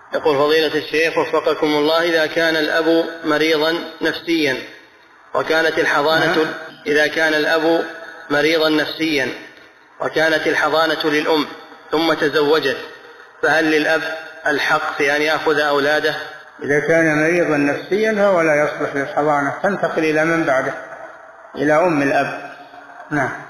يقول فضيلة الشيخ وفقكم الله، إذا كان الأب مريضا نفسيا وكانت الحضانة إذا كان الأب مريضا نفسيا وكانت الحضانة للأم ثم تزوجت، فهل للأب الحق في أن يأخذ أولاده؟ إذا كان مريضا نفسيا فهو لا يصلح للحضانة، تنتقل إلى من بعده، إلى أم الأب. نعم.